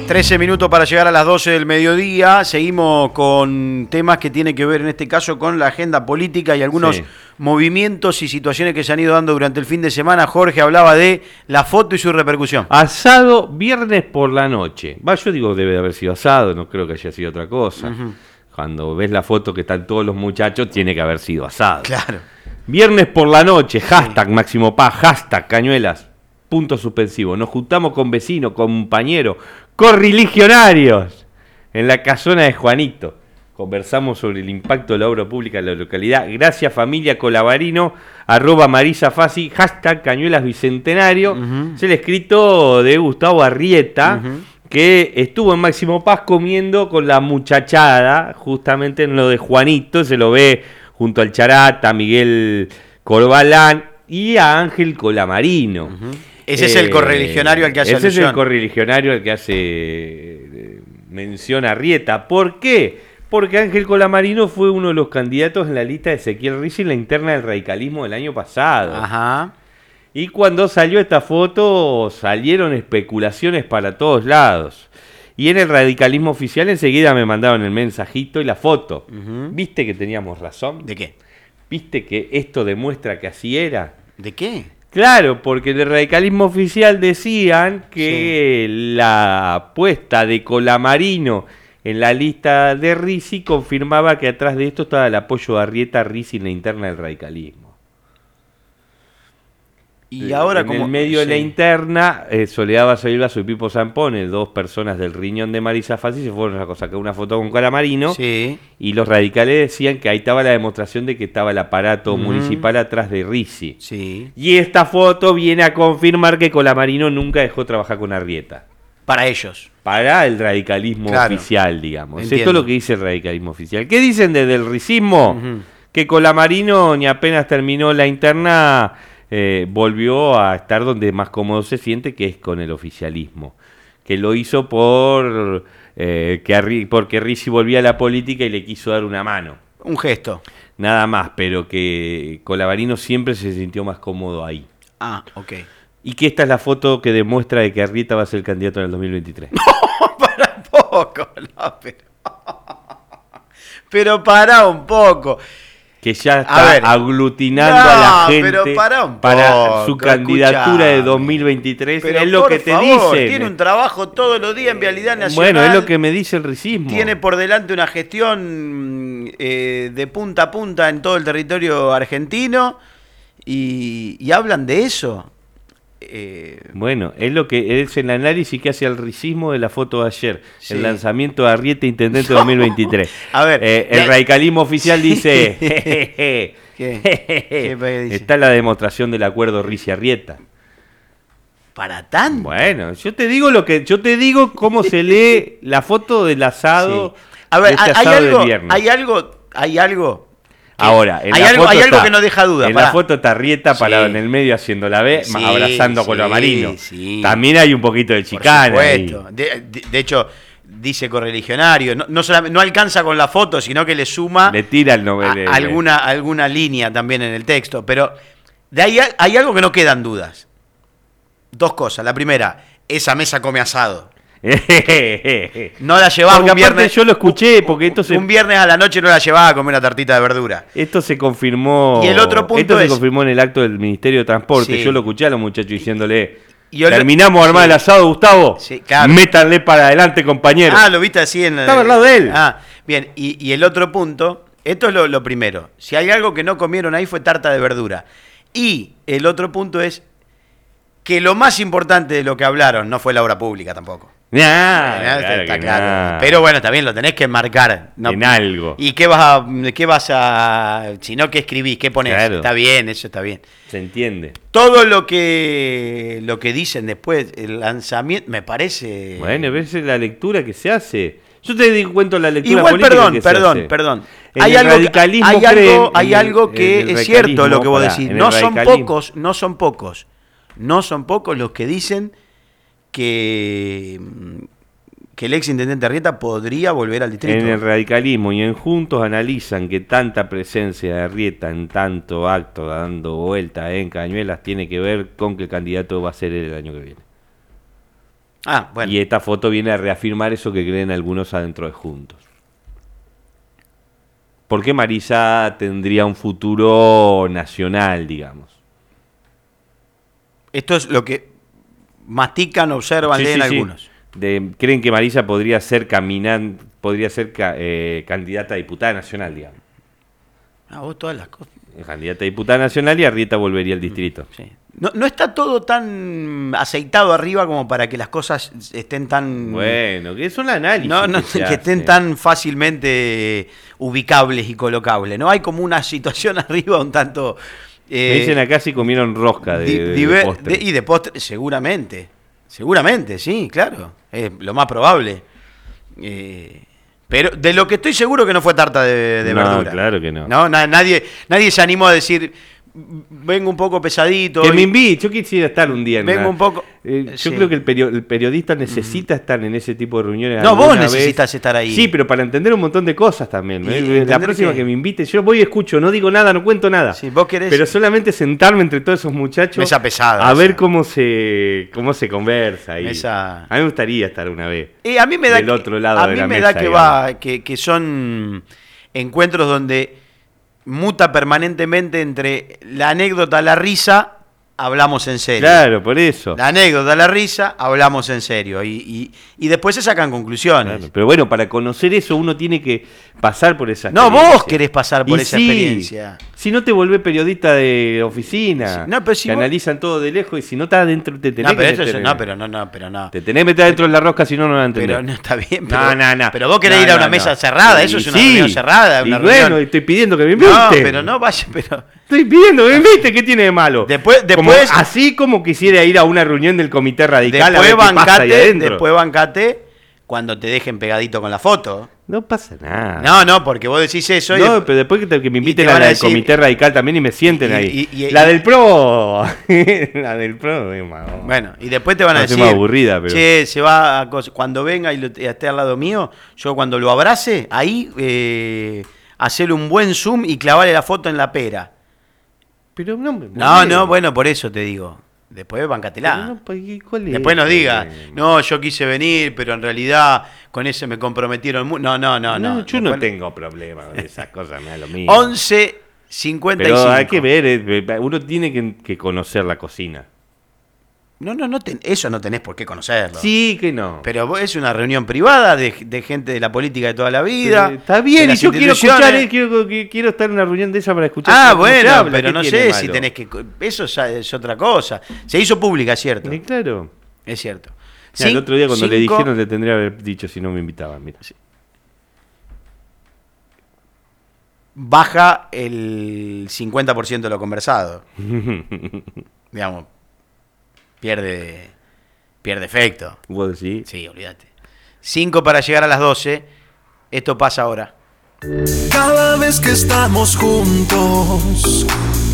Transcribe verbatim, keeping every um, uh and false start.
trece minutos para llegar a las doce del mediodía. Seguimos con temas que tienen que ver en este caso con la agenda política y algunos sí. movimientos y situaciones que se han ido dando durante el fin de semana. Jorge hablaba de la foto y su repercusión. Asado viernes por la noche. Va, yo digo debe de haber sido asado, no creo que haya sido otra cosa. Uh-huh. Cuando ves la foto que están todos los muchachos, tiene que haber sido asado. Claro. Viernes por la noche, hashtag sí. Máximo Paz, hashtag Cañuelas, punto suspensivo. Nos juntamos con vecinos, compañeros, correligionarios en la casona de Juanito. Conversamos sobre el impacto de la obra pública en la localidad. Gracias familia Colabarino, arroba Marisa Fasi, hashtag Cañuelas Bicentenario. Uh-huh. Es el escrito de Gustavo Arrieta, uh-huh. que estuvo en Máximo Paz comiendo con la muchachada, justamente en lo de Juanito. Se lo ve junto al Charata, a Miguel Corbalán y a Ángel Colamarino. Uh-huh. Ese eh, es el correligionario al que hace ese alusión. es el correligionario al que hace eh, mención a Arrieta. ¿Por qué? Porque Ángel Colamarino fue uno de los candidatos en la lista de Ezequiel Rizzi en la interna del radicalismo del año pasado. Ajá. Y cuando salió esta foto, salieron especulaciones para todos lados. Y en el radicalismo oficial enseguida me mandaron el mensajito y la foto. Uh-huh. ¿Viste que teníamos razón? ¿De qué? ¿Viste que esto demuestra que así era? ¿De qué? Claro, porque en el radicalismo oficial decían que sí. la apuesta de Colamarino en la lista de Rizzi confirmaba que atrás de esto estaba el apoyo de Arrieta a Rizzi en la interna del radicalismo. Y ahora en como el medio sí. de la interna, eh, Soledad Basavilbaso y Pipo Zampone, dos personas del riñón de Marisa Fasi, se fueron a sacar una foto con Colamarino. Sí. Y los radicales decían que ahí estaba la demostración de que estaba el aparato uh-huh. municipal atrás de Rizzi. Sí. Y esta foto viene a confirmar que Colamarino nunca dejó trabajar con Arrieta. Para ellos. Para el radicalismo claro. oficial, digamos. Entiendo. Esto es lo que dice el radicalismo oficial. ¿Qué dicen desde el ricismo? Uh-huh. Que Colamarino, ni apenas terminó la interna, eh, volvió a estar donde más cómodo se siente, que es con el oficialismo. Que lo hizo por eh, que porque Rizzi volvía a la política y le quiso dar una mano. Un gesto. Nada más, pero que Colamarino siempre se sintió más cómodo ahí. Ah, ok. Y que esta es la foto que demuestra de que Arrieta va a ser el candidato en el dos mil veintitrés. No, para un poco, no, pero... pero para un poco. Que ya está ver, aglutinando no, a la gente pero para, un para poco, su candidatura de dos mil veintitrés. Pero es lo que te favor, dicen. Tiene un trabajo todos los días en Vialidad Nacional. Bueno, es lo que me dice el ricismo. Tiene por delante una gestión eh, de punta a punta en todo el territorio argentino y, y hablan de eso. Eh, bueno, es lo que es el análisis que hace el ricismo de la foto de ayer, sí. el lanzamiento de Arrieta Intendente no. dos mil veintitrés. A ver, eh, el radicalismo oficial dice, ¿Qué? ¿Qué dice? Está la demostración del acuerdo Rizzi-Arrieta. Para tanto. Bueno, yo te digo lo que yo te digo cómo se lee la foto del asado. Sí. A ver, de este hay, asado algo, de viernes. hay algo, hay algo. Ahora, en hay la algo, foto hay algo está, que no deja duda. En pará. la foto está Arrieta parado sí. en el medio haciendo la B, sí, abrazando sí, con Colamarino. Sí. También hay un poquito de chicana. De, de, de hecho, dice correligionario. No, no, solamente, no alcanza con la foto, sino que le suma le tira el novel, a, alguna, alguna línea también en el texto. Pero de ahí hay algo que no quedan dudas. Dos cosas. La primera, esa mesa come asado. No la llevaba porque un viernes. Yo lo escuché porque esto se... un viernes a la noche no la llevaba a comer una tartita de verdura. Esto se confirmó. Y el otro punto esto es... se confirmó en el acto del Ministerio de Transporte. Sí. Yo lo escuché a los muchachos diciéndole. Y yo terminamos de armar sí. el asado, Gustavo. Sí, claro. Métanle para adelante, compañero. Ah, lo viste así en. Estaba al lado de él. Ah, bien. Y, y el otro punto, esto es lo, lo primero. Si hay algo que no comieron ahí fue tarta de verdura. Y el otro punto es que lo más importante de lo que hablaron no fue la obra pública tampoco. Nah, eh, claro está que claro. Nah. Pero bueno, también lo tenés que marcar. No, en algo. ¿Y qué vas a, qué vas a, si no, qué escribís, qué ponés? Claro. Está bien, eso está bien. Se entiende. Todo lo que lo que dicen después, el lanzamiento, me parece... Bueno, ves la lectura que se hace. Yo te di cuenta la lectura Igual, política perdón, que perdón, se hace. perdón. En hay el algo, radicalismo hay creen, algo, hay el, algo que el es cierto lo que vos pará, decís. No son radicalismo. pocos, no son pocos. No son pocos los que dicen que... que el ex intendente Arrieta podría volver al distrito. En el radicalismo y en Juntos analizan que tanta presencia de Arrieta en tanto acto dando vueltas en Cañuelas tiene que ver con que el candidato va a ser el año que viene. Ah, bueno. Y esta foto viene a reafirmar eso que creen algunos adentro de Juntos. ¿Por qué Marisa tendría un futuro nacional, digamos? Esto es lo que mastican, observan, Sí, leen sí, sí. algunos. De, creen que Marisa podría ser caminante, podría ser eh, candidata a diputada nacional, digamos. Ah, vos todas las cosas. Candidata a diputada nacional y Arrieta volvería al distrito. Sí. No, no está todo tan aceitado arriba como para que las cosas estén tan... Bueno, que es un análisis. No, no, que, que se estén hace. tan fácilmente ubicables y colocables. No hay como una situación arriba un tanto... Eh, Me dicen acá si comieron rosca de, di- de- de diver- postre. de- y de postre, seguramente. Seguramente, sí, claro. Es lo más probable. Eh, pero de lo que estoy seguro que no fue tarta de, de No, verdura. claro que no. No, na- nadie, nadie se animó a decir, vengo un poco pesadito. Que hoy". me invite, yo quisiera estar un día en Vengo una- un poco- Eh, yo sí. creo que el, perio- el periodista necesita estar en ese tipo de reuniones. No, vos alguna vez. necesitas estar ahí. Sí, pero para entender un montón de cosas también. Y ¿eh? entender La próxima que- que me invite, yo voy y escucho, no digo nada, no cuento nada. Si vos querés... Pero solamente sentarme entre todos esos muchachos Mesa pesada, a esa. ver cómo se cómo se conversa ahí. Mesa- A mí me gustaría estar una vez. Eh, a mí me da del que, otro lado a de mí la me mesa, da que digamos. va que, que son encuentros donde muta permanentemente entre la anécdota, la risa, hablamos en serio. Claro, por eso. La anécdota, la risa, hablamos en serio. Y, y, y después se sacan conclusiones. Claro, pero bueno, para conocer eso uno tiene que pasar por esa No, experiencia. vos querés pasar por Y esa sí, experiencia. Si no te volvés periodista de oficina, Sí, no, pero si que vos- analizan todo de lejos y si no estás dentro te tenés No, pero que eso es- meter en- no, pero no, no, pero no. te tenés que meter dentro de la rosca, si no, no lo vas a entender. Pero no está bien. No, Pero, no, no. pero vos querés No, ir a no, una no. mesa cerrada, eso Y es una sí, reunión cerrada. y Una bueno, reunión... estoy pidiendo que me No, inviten. pero no vaya, pero... Estoy pidiendo que me inviten, ¿qué tiene de malo? Después- Como- después- así como quisiera ir a una reunión del Comité Radical a Después ver qué pasa ahí bancate, adentro. después bancate cuando te dejen pegadito con la foto. No pasa nada. No, no, porque vos decís eso y No, después- pero después que, te- que me inviten te a van la a del decir- Comité Radical también y me sienten y- ahí. y- y- la del PRO. La del PRO. es más- Bueno, y después te van a Parece decir, más aburrida, pero- che, se va a cos- cuando venga y, lo- y esté al lado mío, yo cuando lo abrace, ahí eh, hacerle un buen zoom y clavarle la foto en la pera. Pero no, me No, molesta. no, bueno, por eso te digo. Después bancatela. Pero no, pues, ¿cuál es Después nos el diga, problema? no, yo quise venir, pero en realidad con ese me comprometieron. mu-". No, no, no, no. yo no Después- tengo problema con esas cosas, me da lo mismo. once cincuenta y cinco. Pero hay que ver, eh, uno tiene que, que conocer la cocina. No, no, no ten- eso no tenés por qué conocerlo. Sí, que no. Pero vos- es una reunión privada de, de gente de la política de toda la vida. Eh, Está bien, de y las yo quiero escuchar, instituciones. eh, quiero, que- quiero estar en una reunión de esa para escuchar. Ah, cómo se bueno, habla, pero ¿qué no tiene sé de si malo? tenés que... Eso ya es otra cosa. Se hizo pública, ¿cierto? Eh, claro. Es cierto. Mira, el Cin- otro día cuando le cinco- dijeron le tendría que haber dicho si no me invitaban, mira. Baja el cincuenta por ciento de lo conversado. Digamos, pierde, pierde efecto. ¿Vos decís? Sí, olvídate. cinco para llegar a las doce. Esto pasa ahora. Cada vez que estamos juntos,